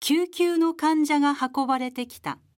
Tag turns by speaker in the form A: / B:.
A: 救急の患者が運ばれてきた。